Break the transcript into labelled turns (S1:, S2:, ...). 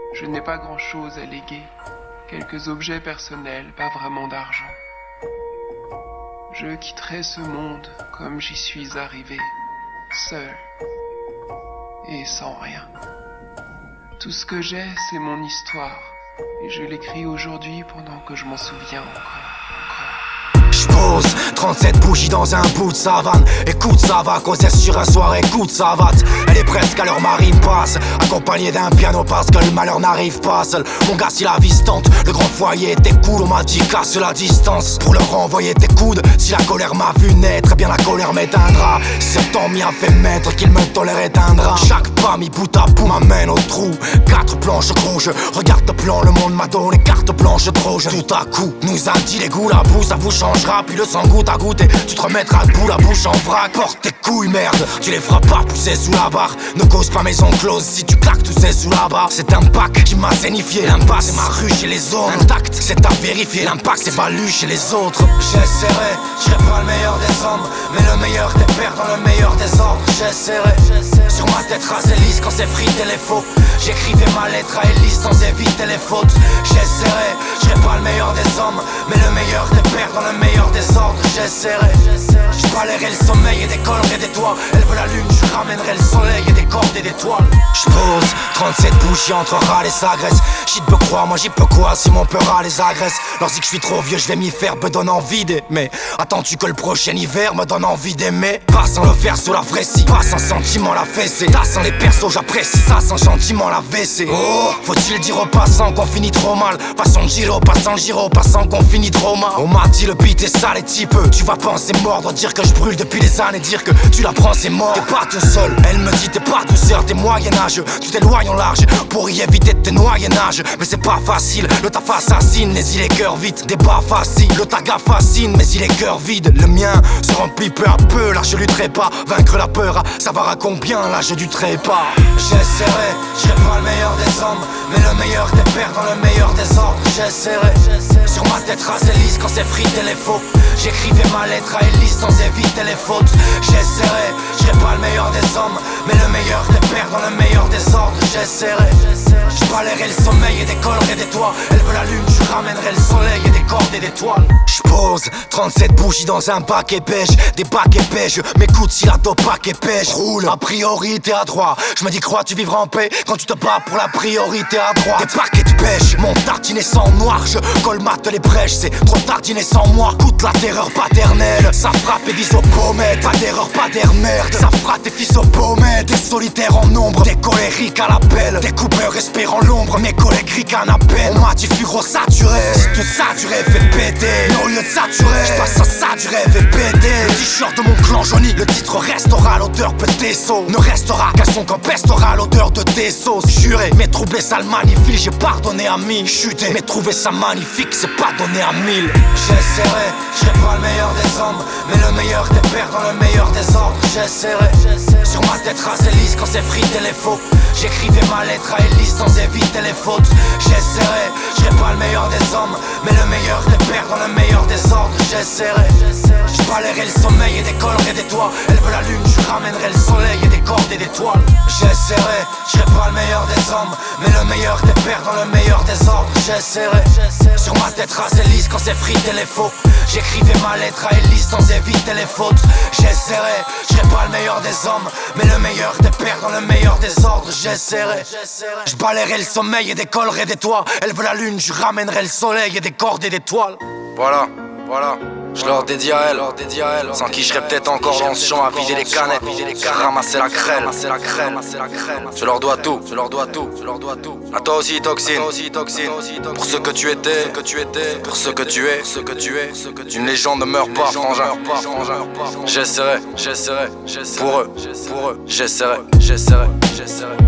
S1: Je n'ai pas grand-chose à léguer, quelques objets personnels, pas vraiment d'argent. Je quitterai ce monde comme j'y suis arrivé, seul et sans rien. Tout ce que j'ai, c'est mon histoire, et je l'écris aujourd'hui pendant que je m'en souviens encore.
S2: J'pose 37 bougies dans un bout de savane. Écoute, ça va causer sur un soir, écoute, savate. Elle est presque à l'heure, marine passe, accompagnée d'un piano parce que le malheur n'arrive pas seul. Mon gars, si la vie tente, le grand foyer était cool. On m'a dit casse la distance pour leur renvoyer tes coudes. Si la colère m'a vu naître, eh bien la colère m'éteindra. Ce temps m'y a fait mettre qu'il me tolère éteindra. Chaque pas mis bout à bout m'amène au trou. 4 planches rouges, regarde le plan, le monde m'a donné carte blanche trop jeune. Tout à coup, nous a dit les goûts, la boue, ça vous changera. Puis le sang goutte à goutte et tu te remettras debout, la bouche en vrac. Porte tes couilles, merde, tu les feras pas pousser sous la barre. Ne cause pas maison close si tu claques tous ces sous la barre. C'est un pack qui m'a zénifié, l'impasse c'est ma rue chez les autres. Intact, c'est à vérifier, l'impact c'est valu chez les autres. J'essaierai, je serai pas le meilleur des hommes, mais le meilleur des pères dans le meilleur des ordres. J'essaierai, sur ma tête rasée lisse quand c'est frité les faux. J'écrivais ma lettre à Élise sans éviter les fautes. J'essaierai, je serai pas le meilleur des hommes, mais le meilleur des pères dans le meilleur des ordres. J'essaierai, je balayerai le sommeil et décollerai des toits. Elle veut la lune, je ramènerai le soleil et des cordes et des toiles. J'pose 37 bougies entre râle et s'agresse. J'y peux croire, moi j'y peux quoi si mon peur râle les agresse. Lorsque je suis trop vieux, je vais m'y faire, me donne envie d'aimer. Attends-tu que le prochain hiver me donne envie d'aimer? Pas sans le faire sous la vraie-ci, pas sans sentiment la fessée. T'as sans les persos, j'apprécie ça sans gentiment la WC. Oh, faut-il dire aux passants qu'on finit trop mal? Passons Giro, passant qu'on finit trop mal. On m'a dit le beat est sale et type, tu vas penser mordre, dire que je brûle depuis des années, dire que tu la prends c'est mort. T'es pas tout seul, elle me dit t'es pas douceur, t'es moyen-âge. Tu t'éloignes en large pour y éviter de te noyer nage. Mais c'est pas facile, le taf assassine, mais il est cœur vite. Débat facile, le taga fascine, mais il est cœur vide. Le mien se remplit peu à peu, là je lutterai pas. Vaincre la peur, savoir à combien, là je lutterai pas. J'essaierai, je serai pas le meilleur des hommes, mais le meilleur des pères dans le meilleur des ordres. J'essaierai, sur ma tête rasée lisse quand c'est frité les faux. J'écrivais ma lettre à Élise sans éviter les fautes. J'essaierai, je serai pas le meilleur des hommes, mais le meilleur des pères dans le meilleur des ordres. J'essaierai, je balayerai le sommeil et décollerai des toits. Elle veut la lune, je ramènerai le soleil et des cordes et des toiles. J'pose 37 bougies dans un bac épais, des bacs épais. Je m'écoute si la dopac épais. J'roule, a priori t'es à droite. Je me dis crois tu vivras en paix quand tu te bats pour la priorité à droite. Des paquets de pêche, mon tartinet sans noir. Je colmate les brèches, c'est trop tartiné sans moi. Coûte la terreur paternelle, ça frappe et vise aux pommettes. Pas d'erreur, pas d'air merde, ça frappe tes fils aux pommettes. Des solitaires en nombre, des colériques à l'appel. Des coupeurs respirant l'ombre, mes collègues ricanent à peine. On m'a dit fut gros saturé, si tout ça du rêve fait péter. Mais au lieu de saturer, j'passe à ça du rêve et péter. Le t-shirt de mon clan jauni, le titre restera à l'odeur petit saut. Ne restera qu'un son qu'empestera à l'odeur de tes sauces. Juré, mais troublé ça le magnifie, j'ai pardonné à 1000. Chuté, mais trouvé ça magnifique, c'est pas donné à 1000. J'essaierai, je serai pas le meilleur des hommes, mais le meilleur des pères dans le meilleur des ordres. J'essaierai, sur ma tête rasée lisse quand c'est frité les faux. J'écrivais ma lettre à Élise sans éviter les fautes. J'essaierai, je serai pas le meilleur des hommes, mais le meilleur des pères dans le meilleur des ordres. J'essaierai, je balayerai le sommeil et décollerai des toits. Elle veut la lune, je ramènerai le soleil et des cordes et des toiles. J'essaierai, je serai pas le meilleur des hommes, mais le meilleur des pères dans le meilleur des ordres. J'essaierai, sur ma tête rasée lisse quand c'est frité les faux. J'écrivais ma lettre à Élise sans éviter les fautes. J'essaierai, je serai pas le meilleur des hommes, mais le meilleur des pères dans le meilleur des ordres. J'essaierai, je balayerai le sommeil et décollerai des toits. Elle veut la lune, je ramènerai le soleil et des cordes et des toiles.
S3: Voilà, je leur dédie à elle, sans qui je serais peut-être encore dans ce champ à vider les canettes, ramasser la crêle. Je leur dois tout, à toi aussi toxine, pour ce que tu étais, pour ce que tu es, une légende ne meurt pas, frangin. J'essaierai, pour eux, j'essaierai.